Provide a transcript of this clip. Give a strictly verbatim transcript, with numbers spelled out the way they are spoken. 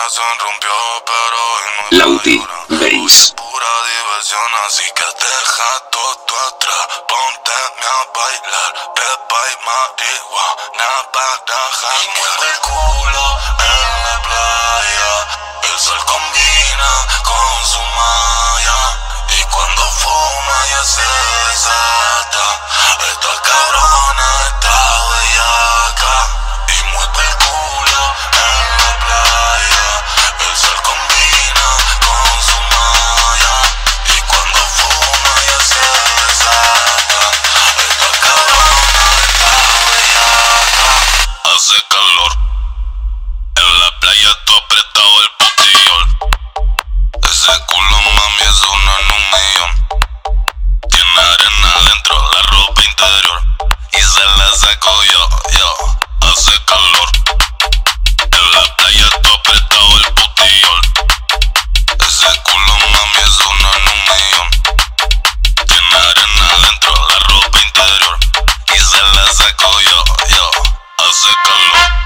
corazón rompió, pero hoy no está Lauti llorando. Bass. Pura diversión, así que deja todo atrás. Ponte a bailar, pepa y marihuana para janguear. Mueve el culo en la playa, el sol combina con su malla. Y cuando fuma ya se desata. Esta cabrona está bellaca. Y mueve el culo en la playa, el sol combina con su malla. Y cuando fuma ya se desata. Esta cabrona está bellaca. Hace calor en la playa, tú apretado el putillol. Ese culo, mami, es uno en un millón. Tiene arena dentro, la ropa interior, y se la saco yo, yo. Hace calor en la playa, tú apretado el putillol. Ese culo, mami, es uno en un millón. Tiene arena dentro, la ropa interior, y se la saco yo, yo. Hace calor.